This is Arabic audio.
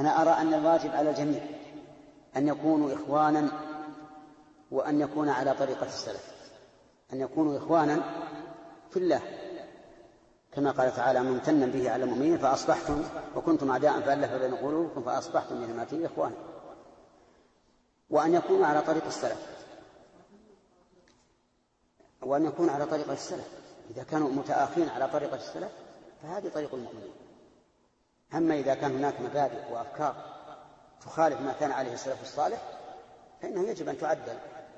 أنا أرى أن الواجب على الجميع أن يكونوا إخوانا، وأن يكون على طريقة السلف، أن يكونوا إخوانا في الله، كما قال تعالى: ممتنا به على المؤمنين فأصبحتم وكنتم أعداء فألف بين قلوبكم فأصبحتم بنعمته إخوانا، وأن يكونوا على طريق السلف، وأن يكون على طريقة السلف. إذا كانوا متآخين على طريقة السلف فهذه طريق المؤمنين. أما إذا كان هناك مبادئ وأفكار تخالف ما كان عليه السلف الصالح فإنه يجب أن تعدل.